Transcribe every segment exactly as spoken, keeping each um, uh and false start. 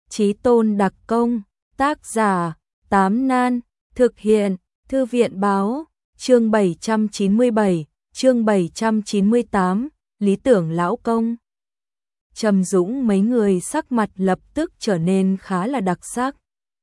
Chí Tôn đặc công, tác giả, Tám Nan, thực hiện, Thư viện báo, chương bảy trăm chín mươi bảy, chương bảy trăm chín mươi tám, lý tưởng lão công. Trầm Dũng mấy người sắc mặt lập tức trở nên khá là đặc sắc.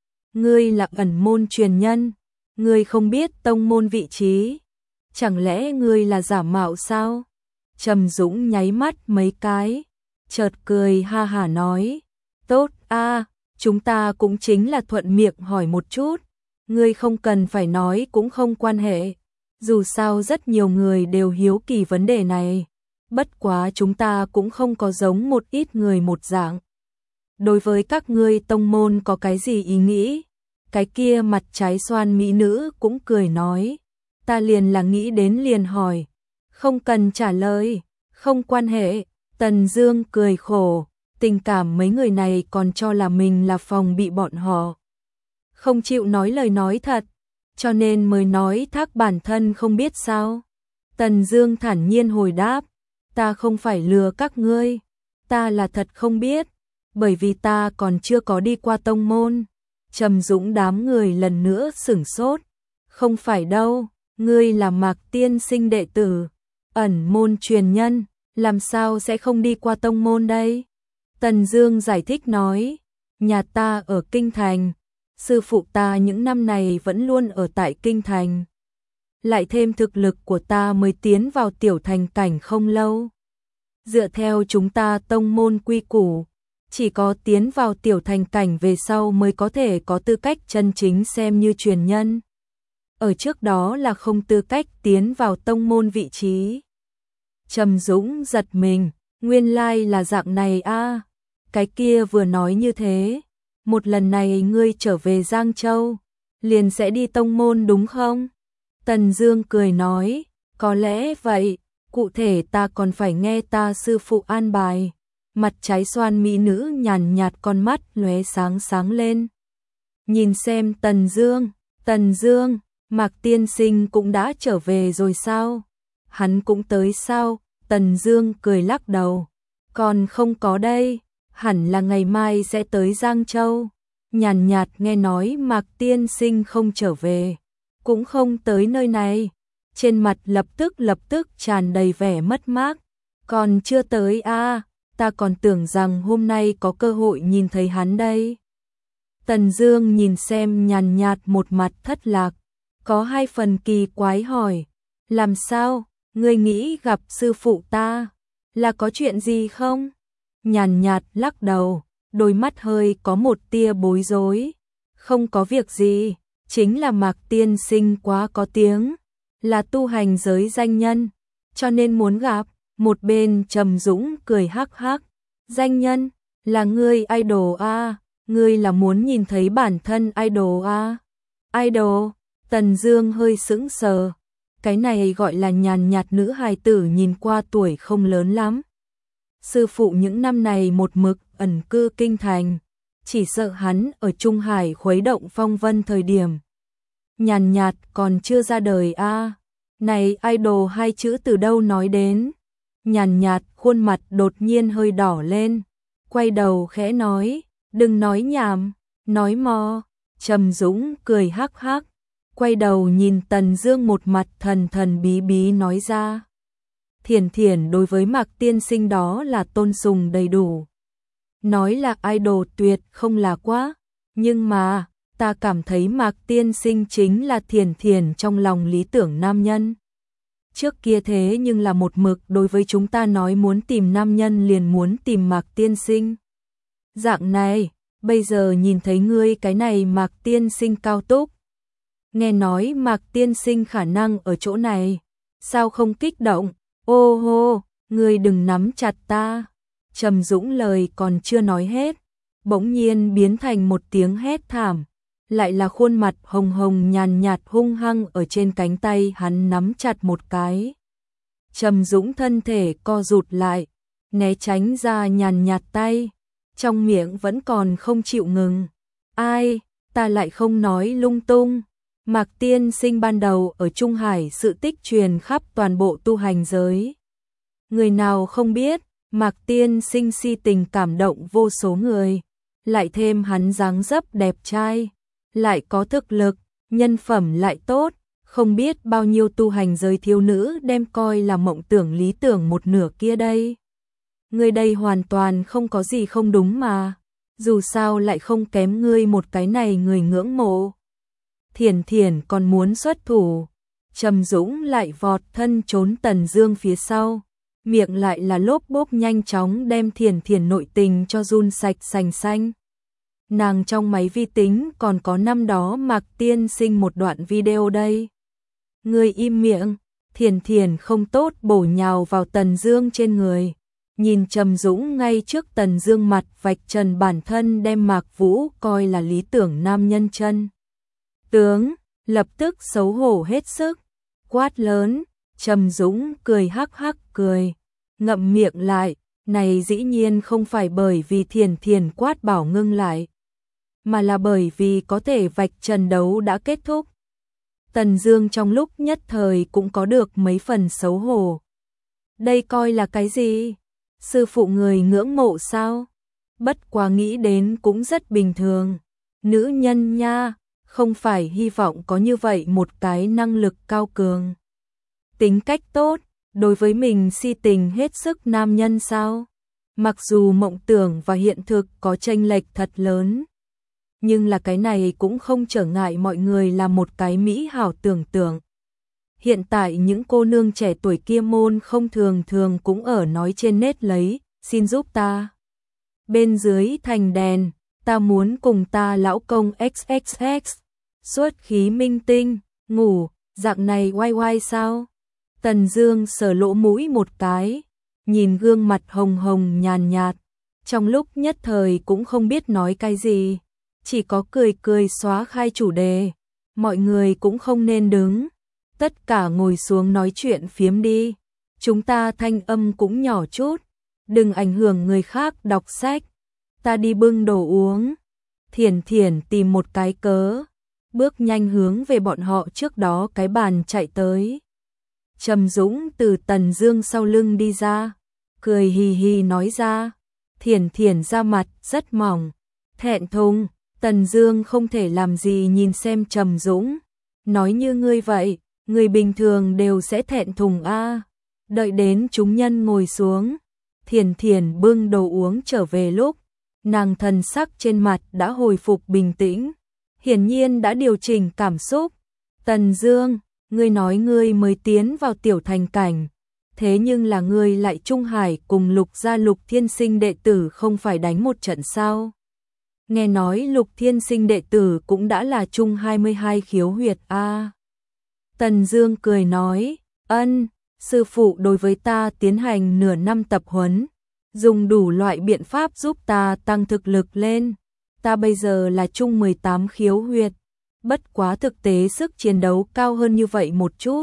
Ngươi là ẩn môn truyền nhân, ngươi không biết tông môn vị trí, chẳng lẽ ngươi là giả mạo sao? Trầm Dũng nháy mắt mấy cái, chợt cười ha hả nói, tốt a, chúng ta cũng chính là thuận miệng hỏi một chút, ngươi không cần phải nói cũng không quan hệ, dù sao rất nhiều người đều hiếu kỳ vấn đề này, bất quá chúng ta cũng không có giống một ít người một dạng. Đối với các ngươi tông môn có cái gì ý nghĩ? Cái kia mặt trái xoan mỹ nữ cũng cười nói, ta liền là nghĩ đến liền hỏi, không cần trả lời, không quan hệ. Tần Dương cười khổ, tình cảm mấy người này còn cho là mình là phòng bị bọn họ không chịu nói lời nói thật, cho nên mới nói thác bản thân không biết sao. Tần Dương thản nhiên hồi đáp, ta không phải lừa các ngươi, ta là thật không biết, bởi vì ta còn chưa có đi qua tông môn. Trầm Dũng đám người lần nữa sửng sốt, không phải đâu, ngươi là Mạc tiên sinh đệ tử, ẩn môn truyền nhân, làm sao sẽ không đi qua tông môn đây? Tần Dương giải thích nói, nhà ta ở Kinh Thành, sư phụ ta những năm này vẫn luôn ở tại Kinh Thành. Lại thêm thực lực của ta mới tiến vào tiểu thành cảnh không lâu. Dựa theo chúng ta tông môn quy củ, chỉ có tiến vào tiểu thành cảnh về sau mới có thể có tư cách chân chính xem như truyền nhân. Ở trước đó là không tư cách tiến vào tông môn vị trí. Trầm Dũng giật mình, nguyên lai là dạng này a. Cái kia vừa nói như thế, một lần này ngươi trở về Giang Châu, liền sẽ đi tông môn đúng không? Tần Dương cười nói, có lẽ vậy, cụ thể ta còn phải nghe ta sư phụ an bài. Mặt trái xoan mỹ nữ nhàn nhạt con mắt lóe sáng sáng lên. Nhìn xem Tần Dương, Tần Dương, Mạc tiên sinh cũng đã trở về rồi sao? Hắn cũng tới sao? Tần Dương cười lắc đầu, còn không có đây, hẳn là ngày mai sẽ tới Giang Châu. Nhàn nhạt nghe nói Mạc tiên sinh không trở về, cũng không tới nơi này, trên mặt lập tức lập tức tràn đầy vẻ mất mát. Còn chưa tới a, à, ta còn tưởng rằng hôm nay có cơ hội nhìn thấy hắn đây. Tần Dương nhìn xem nhàn nhạt một mặt thất lạc, có hai phần kỳ quái hỏi, làm sao, ngươi nghĩ gặp sư phụ ta, là có chuyện gì không? Nhàn nhạt lắc đầu, đôi mắt hơi có một tia bối rối, không có việc gì, chính là Mạc tiên sinh quá có tiếng, là tu hành giới danh nhân, cho nên muốn gặp. Một bên Trầm Dũng cười hắc hắc, danh nhân, là ngươi idol a, ngươi là muốn nhìn thấy bản thân idol a? Idol? Tần Dương hơi sững sờ, cái này gọi là nhàn nhạt nữ hài tử nhìn qua tuổi không lớn lắm. Sư phụ những năm này một mực ẩn cư Kinh Thành, chỉ sợ hắn ở Trung Hải khuấy động phong vân thời điểm. Nhàn nhạt còn chưa ra đời a. Này idol hai chữ từ đâu nói đến? Nhàn nhạt khuôn mặt đột nhiên hơi đỏ lên, quay đầu khẽ nói, đừng nói nhảm, nói mò. Trầm Dũng cười hắc hắc, quay đầu nhìn Tần Dương một mặt thần thần bí bí nói ra, Thiển Thiển đối với Mạc tiên sinh đó là tôn sùng đầy đủ. Nói là idol tuyệt không là quá, nhưng mà, ta cảm thấy Mạc tiên sinh chính là Thiển Thiển trong lòng lý tưởng nam nhân. Trước kia thế nhưng là một mực đối với chúng ta nói muốn tìm nam nhân liền muốn tìm Mạc tiên sinh. Dạng này, bây giờ nhìn thấy ngươi cái này Mạc tiên sinh cao túc. Nghe nói Mạc tiên sinh khả năng ở chỗ này, sao không kích động? Ô hô, ngươi đừng nắm chặt ta. Trầm Dũng lời còn chưa nói hết, bỗng nhiên biến thành một tiếng hét thảm, lại là khuôn mặt hồng hồng nhàn nhạt hung hăng ở trên cánh tay hắn nắm chặt một cái. Trầm Dũng thân thể co rụt lại, né tránh ra nhàn nhạt tay, trong miệng vẫn còn không chịu ngừng. Ai, ta lại không nói lung tung. Mạc tiên sinh ban đầu ở Trung Hải sự tích truyền khắp toàn bộ tu hành giới. Người nào không biết, Mạc tiên sinh si tình cảm động vô số người. lại thêm hắn dáng dấp đẹp trai, lại có thực lực, nhân phẩm lại tốt, không biết bao nhiêu tu hành giới thiếu nữ đem coi là mộng tưởng lý tưởng một nửa kia đây. Ngươi đây hoàn toàn không có gì không đúng mà, dù sao lại không kém ngươi một cái này người ngưỡng mộ. Thiển Thiển còn muốn xuất thủ, Trầm Dũng lại vọt thân trốn Tần Dương phía sau, miệng lại là lốp bốp nhanh chóng đem Thiển Thiển nội tình cho run sạch sành xanh. Nàng trong máy vi tính còn có năm đó Mạc Tiên Sinh một đoạn video đây. Ngươi im miệng, Thiển Thiển không tốt bổ nhào vào Tần Dương trên người. Nhìn Trầm Dũng ngay trước Tần Dương mặt vạch trần bản thân đem Mạc Vũ coi là lý tưởng nam nhân chân tướng, lập tức xấu hổ hết sức, quát lớn. Trầm Dũng cười hắc hắc cười, ngậm miệng lại, này dĩ nhiên không phải bởi vì Thiển Thiển quát bảo ngưng lại, mà là bởi vì có thể vạch trần đấu đã kết thúc. Tần Dương trong lúc nhất thời cũng có được mấy phần xấu hổ. Đây coi là cái gì? Sư phụ người ngưỡng mộ sao? Bất quá nghĩ đến cũng rất bình thường. Nữ nhân nha, không phải hy vọng có như vậy một cái năng lực cao cường, tính cách tốt, đối với mình si tình hết sức nam nhân sao? Mặc dù mộng tưởng và hiện thực có chênh lệch thật lớn, nhưng là cái này cũng không trở ngại mọi người làm một cái mỹ hảo tưởng tượng. Hiện tại những cô nương trẻ tuổi kia môn không thường thường cũng ở nói trên nét lấy, xin giúp ta. Bên dưới thành đèn, ta muốn cùng ta lão công ích ích ích, xuất khí minh tinh, ngủ, dạng này oai oai sao? Tần Dương sờ lỗ mũi một cái, nhìn gương mặt hồng hồng nhàn nhạt, trong lúc nhất thời cũng không biết nói cái gì, chỉ có cười cười xóa khai chủ đề, mọi người cũng không nên đứng, tất cả ngồi xuống nói chuyện phiếm đi, chúng ta thanh âm cũng nhỏ chút, đừng ảnh hưởng người khác đọc sách, ta đi bưng đồ uống. Thiển Thiển tìm một cái cớ, bước nhanh hướng về bọn họ trước đó cái bàn chạy tới. Trầm Dũng từ Tần Dương sau lưng đi ra, cười hì hì nói ra. Thiển Thiển ra mặt rất mỏng, thẹn thùng. Tần Dương không thể làm gì nhìn xem Trầm Dũng, nói như ngươi vậy, người bình thường đều sẽ thẹn thùng a. Đợi đến chúng nhân ngồi xuống, Thiển Thiển bưng đồ uống trở về lúc, nàng thần sắc trên mặt đã hồi phục bình tĩnh, hiển nhiên đã điều chỉnh cảm xúc. Tần Dương, ngươi nói ngươi mới tiến vào tiểu thành cảnh, thế nhưng là ngươi lại Trung Hải cùng Lục gia Lục Thiên Sinh đệ tử không phải đánh một trận sao? Nghe nói Lục Thiên Sinh đệ tử cũng đã là chung hai mươi hai khiếu huyệt a. À. Tần Dương cười nói, ân, sư phụ đối với ta tiến hành nửa năm tập huấn, dùng đủ loại biện pháp giúp ta tăng thực lực lên. Ta bây giờ là chung mười tám khiếu huyệt, bất quá thực tế sức chiến đấu cao hơn như vậy một chút.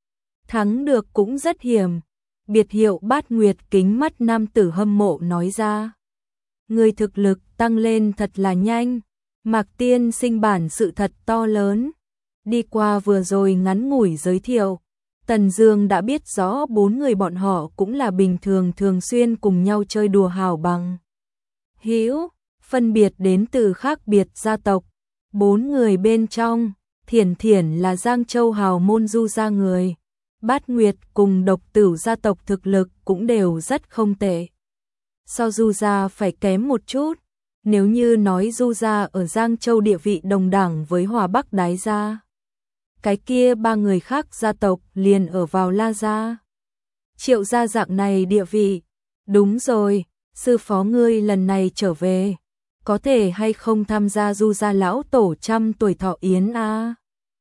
Thắng được cũng rất hiểm. Biệt hiệu Bát Nguyệt kính mắt nam tử hâm mộ nói ra. Người thực lực tăng lên thật là nhanh, Mạc Tiên Sinh bản sự thật to lớn. Đi qua vừa rồi ngắn ngủi giới thiệu, Tần Dương đã biết rõ bốn người bọn họ cũng là bình thường thường xuyên cùng nhau chơi đùa hào bằng hữu, phân biệt đến từ khác biệt gia tộc. Bốn người bên trong, Thiển Thiển là Giang Châu hào môn Du gia người, Bát Nguyệt cùng Độc Tử gia tộc thực lực cũng đều rất không tệ. So Du gia phải kém một chút, nếu như nói Du gia ở Giang Châu địa vị đồng đẳng với Hòa Bắc Đái gia, cái kia ba người khác gia tộc liền ở vào La gia. Triệu gia dạng này địa vị. Đúng rồi, sư phó ngươi lần này trở về, có thể hay không tham gia Du gia lão tổ trăm tuổi thọ yến a? À?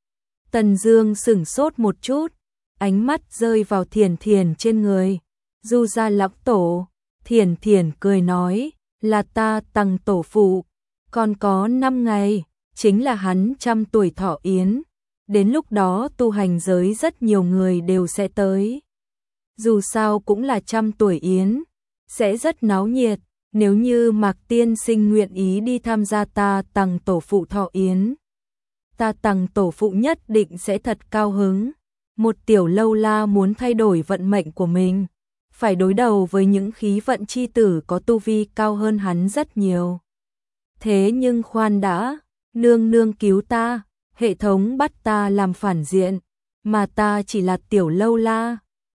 Tần Dương sững sốt một chút, ánh mắt rơi vào Thiển Thiển trên người. Du gia lão tổ? Thiển Thiển cười nói, là ta Tằng tổ phụ, còn có năm ngày, chính là hắn trăm tuổi thọ yến. Đến lúc đó tu hành giới rất nhiều người đều sẽ tới. Dù sao cũng là trăm tuổi yến, sẽ rất náo nhiệt. Nếu như Mạc Tiên Sinh nguyện ý đi tham gia ta Tằng tổ phụ thọ yến, ta Tằng tổ phụ nhất định sẽ thật cao hứng. Một tiểu lâu la muốn thay đổi vận mệnh của mình, phải đối đầu với những khí vận chi tử có tu vi cao hơn hắn rất nhiều. Thế nhưng khoan đã, nương nương cứu ta, hệ thống bắt ta làm phản diện, mà ta chỉ là tiểu lâu la,